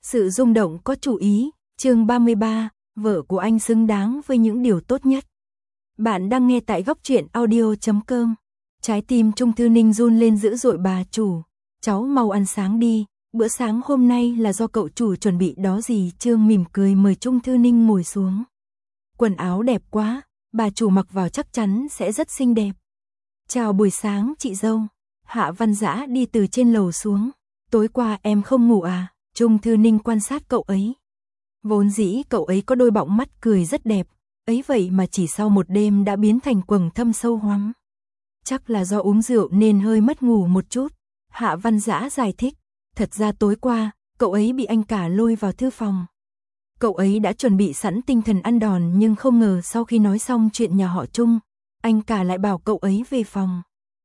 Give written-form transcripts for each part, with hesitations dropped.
Sự rung động có chủ ý, chương 33, vợ của anh xứng đáng với những điều tốt nhất. Bạn đang nghe tại góc truyện audio.com. Trái tim Trung Thư Ninh run lên dữ dội. Bà chủ, cháu mau ăn sáng đi, bữa sáng hôm nay là do cậu chủ chuẩn bị đó gì. Trương mỉm cười mời Trung Thư Ninh ngồi xuống. Quần áo đẹp quá, bà chủ mặc vào chắc chắn sẽ rất xinh đẹp. Chào buổi sáng chị dâu. Hạ Văn Dã đi từ trên lầu xuống. Tối qua em không ngủ à? Trung Thư Ninh quan sát cậu ấy. Vốn dĩ cậu ấy có đôi bọng mắt cười rất đẹp, ấy vậy mà chỉ sau một đêm đã biến thành quầng thâm sâu hoắm. Chắc là do uống rượu nên hơi mất ngủ một chút. Hạ Văn Dã giải thích, thật ra tối qua, cậu ấy bị anh cả lôi vào thư phòng. Cậu ấy đã chuẩn bị sẵn tinh thần ăn đòn nhưng không ngờ sau khi nói xong chuyện nhà họ Trung, anh cả lại bảo cậu ấy về phòng.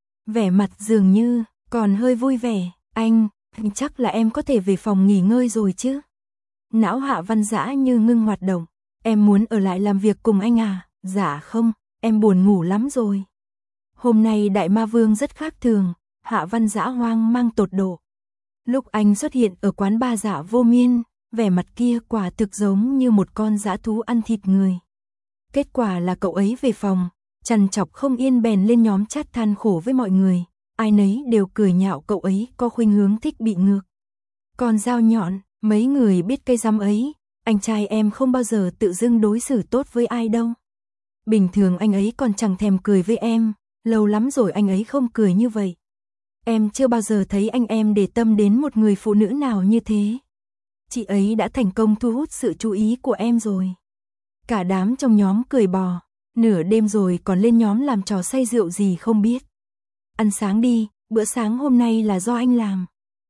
Vẻ mặt dường như còn hơi vui vẻ, anh, chắc là em có thể về phòng nghỉ ngơi rồi chứ. Não Hạ Văn Dã như ngưng hoạt động, em muốn ở lại làm việc cùng anh à? Dạ không, em buồn ngủ lắm rồi. Hôm nay Đại Ma Vương rất khác thường, Hạ Văn Dã hoang mang tột độ. Lúc anh xuất hiện ở quán ba Dạ Vô Miên, vẻ mặt kia quả thực giống như một con dã thú ăn thịt người. Kết quả là cậu ấy về phòng, trằn trọc không yên bèn lên nhóm chat than khổ với mọi người. Ai nấy đều cười nhạo cậu ấy có khuynh hướng thích bị ngược. Còn dao nhọn, mấy người biết cây răm ấy, anh trai em không bao giờ tự dưng đối xử tốt với ai đâu. Bình thường anh ấy còn chẳng thèm cười với em, lâu lắm rồi anh ấy không cười như vậy. Em chưa bao giờ thấy anh em để tâm đến một người phụ nữ nào như thế. Chị ấy đã thành công thu hút sự chú ý của em rồi. Cả đám trong nhóm cười bò, nửa đêm rồi còn lên nhóm làm trò say rượu gì không biết. Ăn sáng đi, bữa sáng hôm nay là do anh làm.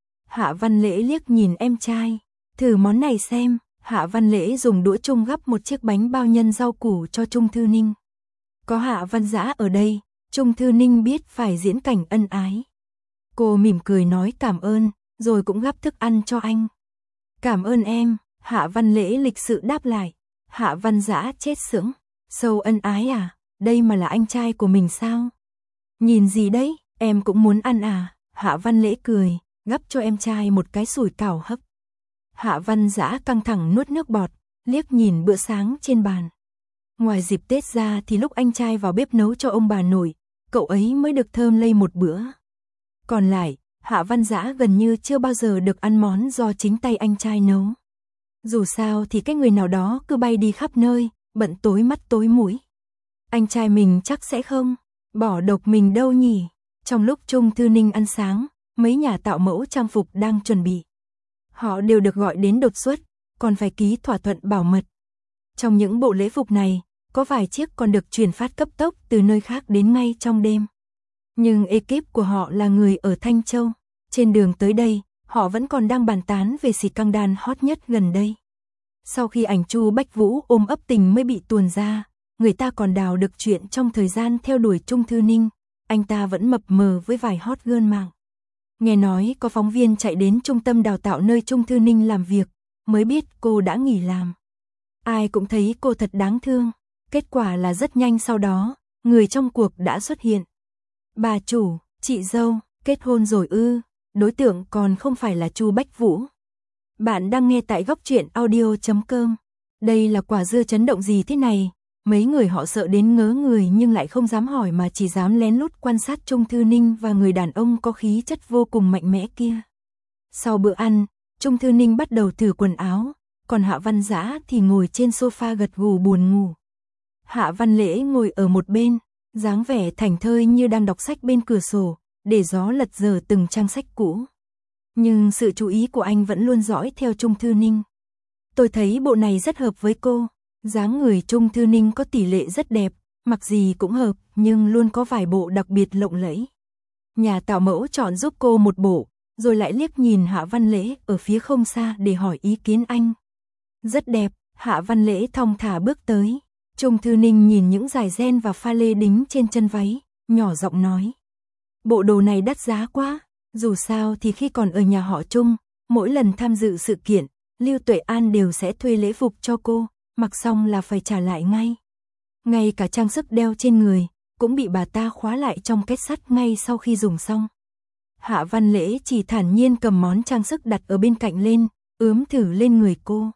Hạ Văn Lễ liếc nhìn em trai, thử món này xem. Hạ Văn Lễ dùng đũa chung gắp một chiếc bánh bao nhân rau củ cho Trung Thư Ninh. Có Hạ Văn Dã ở đây, Trung Thư Ninh biết phải diễn cảnh ân ái. Cô mỉm cười nói cảm ơn, rồi cũng gắp thức ăn cho anh. Cảm ơn em, Hạ Văn Lễ lịch sự đáp lại. Hạ Văn Dã chết sững, sâu ân ái à, đây mà là anh trai của mình sao? Nhìn gì đấy, em cũng muốn ăn à? Hạ Văn Lễ cười, gắp cho em trai một cái sủi cảo hấp. Hạ Văn Dã căng thẳng nuốt nước bọt, liếc nhìn bữa sáng trên bàn. Ngoài dịp Tết ra thì lúc anh trai vào bếp nấu cho ông bà nội, cậu ấy mới được thơm lây một bữa. Còn lại, Hạ Văn Dã gần như chưa bao giờ được ăn món do chính tay anh trai nấu. Dù sao thì cái người nào đó cứ bay đi khắp nơi, bận tối mắt tối mũi. Anh trai mình chắc sẽ không bỏ độc mình đâu nhỉ. Trong lúc Trung Thư Ninh ăn sáng, mấy nhà tạo mẫu trang phục đang chuẩn bị. Họ đều được gọi đến đột xuất, còn phải ký thỏa thuận bảo mật. Trong những bộ lễ phục này, có vài chiếc còn được chuyển phát cấp tốc từ nơi khác đến ngay trong đêm. Nhưng ekip của họ là người ở Thanh Châu. Trên đường tới đây, họ vẫn còn đang bàn tán về scandal hot nhất gần đây. Sau khi ảnh Chu Bách Vũ ôm ấp tình mới bị tuồn ra, người ta còn đào được chuyện trong thời gian theo đuổi Trung Thư Ninh, anh ta vẫn mập mờ với vài hot girl mạng. Nghe nói có phóng viên chạy đến trung tâm đào tạo nơi Trung Thư Ninh làm việc, mới biết cô đã nghỉ làm. Ai cũng thấy cô thật đáng thương, kết quả là rất nhanh sau đó, người trong cuộc đã xuất hiện. Bà chủ, chị dâu, kết hôn rồi ư? Đối tượng còn không phải là Chu Bách Vũ. Bạn đang nghe tại góc truyện audio.com. Đây là quả dưa chấn động gì thế này? Mấy người họ sợ đến ngớ người nhưng lại không dám hỏi mà chỉ dám lén lút quan sát Trung Thư Ninh và người đàn ông có khí chất vô cùng mạnh mẽ kia. Sau bữa ăn, Trung Thư Ninh bắt đầu thử quần áo, còn Hạ Văn Dã thì ngồi trên sofa gật gù buồn ngủ. Hạ Văn Lễ ngồi ở một bên, dáng vẻ thảnh thơi như đang đọc sách bên cửa sổ, để gió lật dở từng trang sách cũ. Nhưng sự chú ý của anh vẫn luôn dõi theo Trung Thư Ninh. Tôi thấy bộ này rất hợp với cô. Dáng người Trung Thư Ninh có tỷ lệ rất đẹp, mặc gì cũng hợp, nhưng luôn có vài bộ đặc biệt lộng lẫy. Nhà tạo mẫu chọn giúp cô một bộ, rồi lại liếc nhìn Hạ Văn Lễ ở phía không xa để hỏi ý kiến anh. Rất đẹp, Hạ Văn Lễ thong thả bước tới. Trung Thư Ninh nhìn những dải ren và pha lê đính trên chân váy, nhỏ giọng nói. Bộ đồ này đắt giá quá, dù sao thì khi còn ở nhà họ Trung, mỗi lần tham dự sự kiện, Lưu Tuệ An đều sẽ thuê lễ phục cho cô, mặc xong là phải trả lại ngay. Ngay cả trang sức đeo trên người, cũng bị bà ta khóa lại trong két sắt ngay sau khi dùng xong. Hạ Văn Lễ chỉ thản nhiên cầm món trang sức đặt ở bên cạnh lên, ướm thử lên người cô.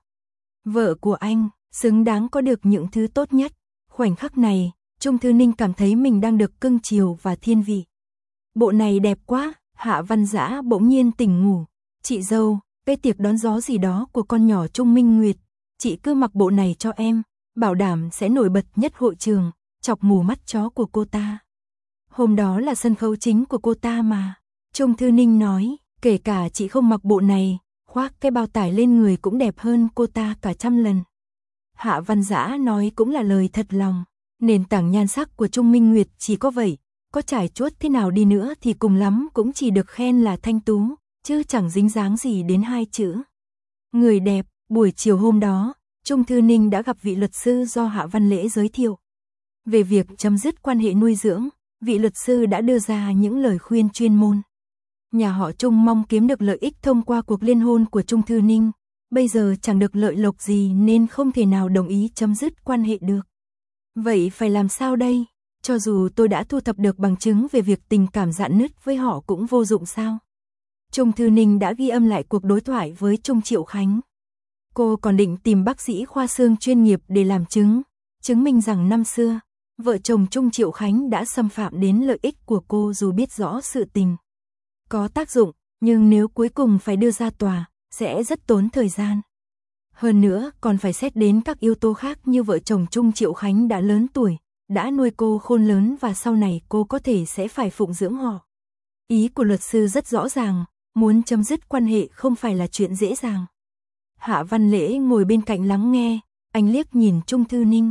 Vợ của anh, xứng đáng có được những thứ tốt nhất. Khoảnh khắc này, Trung Thư Ninh cảm thấy mình đang được cưng chiều và thiên vị. Bộ này đẹp quá, Hạ Văn Dã bỗng nhiên tỉnh ngủ. Chị dâu, cái tiệc đón gió gì đó của con nhỏ Trung Minh Nguyệt, chị cứ mặc bộ này cho em, bảo đảm sẽ nổi bật nhất hội trường, chọc mù mắt chó của cô ta. Hôm đó là sân khấu chính của cô ta mà. Trung Thư Ninh nói, kể cả chị không mặc bộ này, khoác cái bao tải lên người cũng đẹp hơn cô ta cả trăm lần. Hạ Văn Dã nói cũng là lời thật lòng, nền tảng nhan sắc của Trung Minh Nguyệt chỉ có vậy, có trải chuốt thế nào đi nữa thì cùng lắm cũng chỉ được khen là thanh tú, chứ chẳng dính dáng gì đến hai chữ người đẹp. Buổi chiều hôm đó, Trung Thư Ninh đã gặp vị luật sư do Hạ Văn Lễ giới thiệu. Về việc chấm dứt quan hệ nuôi dưỡng, vị luật sư đã đưa ra những lời khuyên chuyên môn. Nhà họ Trung mong kiếm được lợi ích thông qua cuộc liên hôn của Trung Thư Ninh, bây giờ chẳng được lợi lộc gì nên không thể nào đồng ý chấm dứt quan hệ được. Vậy phải làm sao đây? Cho dù tôi đã thu thập được bằng chứng về việc tình cảm rạn nứt với họ cũng vô dụng sao? Trung Thư Ninh đã ghi âm lại cuộc đối thoại với Trung Triệu Khánh. Cô còn định tìm bác sĩ khoa xương chuyên nghiệp để làm chứng minh rằng năm xưa, vợ chồng Trung Triệu Khánh đã xâm phạm đến lợi ích của cô dù biết rõ sự tình có tác dụng, nhưng nếu cuối cùng phải đưa ra tòa, sẽ rất tốn thời gian. Hơn nữa, còn phải xét đến các yếu tố khác như vợ chồng Trung Triệu Khánh đã lớn tuổi, đã nuôi cô khôn lớn và sau này cô có thể sẽ phải phụng dưỡng họ. Ý của luật sư rất rõ ràng, muốn chấm dứt quan hệ không phải là chuyện dễ dàng. Hạ Văn Lễ ngồi bên cạnh lắng nghe, anh liếc nhìn Trung Thư Ninh.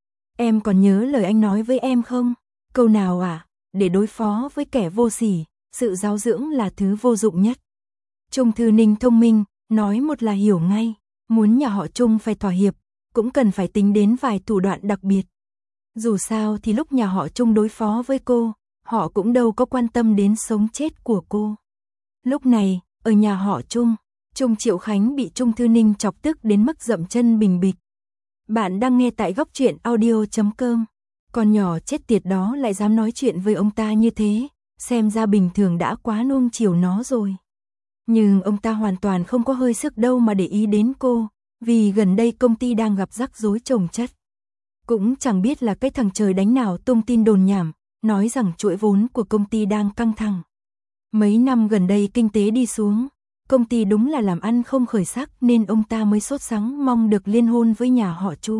Em còn nhớ lời anh nói với em không? Câu nào à? Để đối phó với kẻ vô sỉ, sự giáo dưỡng là thứ vô dụng nhất. Trung Thư Ninh thông minh, nói một là hiểu ngay, muốn nhà họ Trung phải thỏa hiệp, cũng cần phải tính đến vài thủ đoạn đặc biệt. Dù sao thì lúc nhà họ Trung đối phó với cô, họ cũng đâu có quan tâm đến sống chết của cô. Lúc này, ở nhà họ Trung, Trung Triệu Khánh bị Trung Thư Ninh chọc tức đến mức dậm chân bình bịch. Bạn đang nghe tại góc truyện audio.com. Con nhỏ chết tiệt đó lại dám nói chuyện với ông ta như thế, xem ra bình thường đã quá nuông chiều nó rồi. Nhưng ông ta hoàn toàn không có hơi sức đâu mà để ý đến cô, vì gần đây công ty đang gặp rắc rối chồng chất. Cũng chẳng biết là cái thằng trời đánh nào tung tin đồn nhảm, nói rằng chuỗi vốn của công ty đang căng thẳng. Mấy năm gần đây kinh tế đi xuống, công ty đúng là làm ăn không khởi sắc nên ông ta mới sốt sắng mong được liên hôn với nhà họ Chu.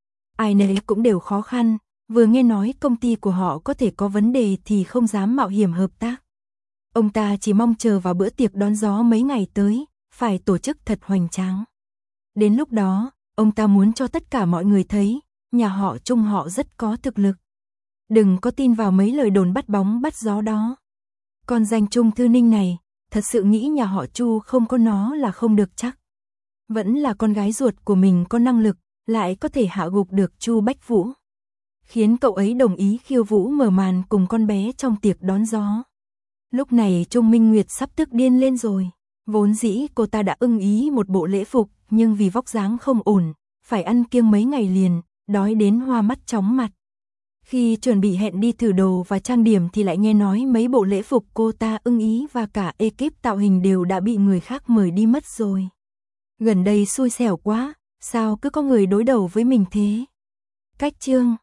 Ai nấy cũng đều khó khăn, vừa nghe nói công ty của họ có thể có vấn đề thì không dám mạo hiểm hợp tác. Ông ta chỉ mong chờ vào bữa tiệc đón gió mấy ngày tới, phải tổ chức thật hoành tráng. Đến lúc đó, ông ta muốn cho tất cả mọi người thấy, nhà họ Trung họ rất có thực lực. Đừng có tin vào mấy lời đồn bắt bóng bắt gió đó. Con danh Trung Thư Ninh này, thật sự nghĩ nhà họ Chu không có nó là không được chắc. Vẫn là con gái ruột của mình có năng lực, lại có thể hạ gục được Chu Bách Vũ. Khiến cậu ấy đồng ý khiêu vũ mở màn cùng con bé trong tiệc đón gió. Lúc này Trung Minh Nguyệt sắp tức điên lên rồi. Vốn dĩ cô ta đã ưng ý một bộ lễ phục, nhưng vì vóc dáng không ổn, phải ăn kiêng mấy ngày liền, đói đến hoa mắt chóng mặt. Khi chuẩn bị hẹn đi thử đồ và trang điểm thì lại nghe nói mấy bộ lễ phục cô ta ưng ý và cả ekip tạo hình đều đã bị người khác mời đi mất rồi. Gần đây xui xẻo quá, sao cứ có người đối đầu với mình thế? Cách chương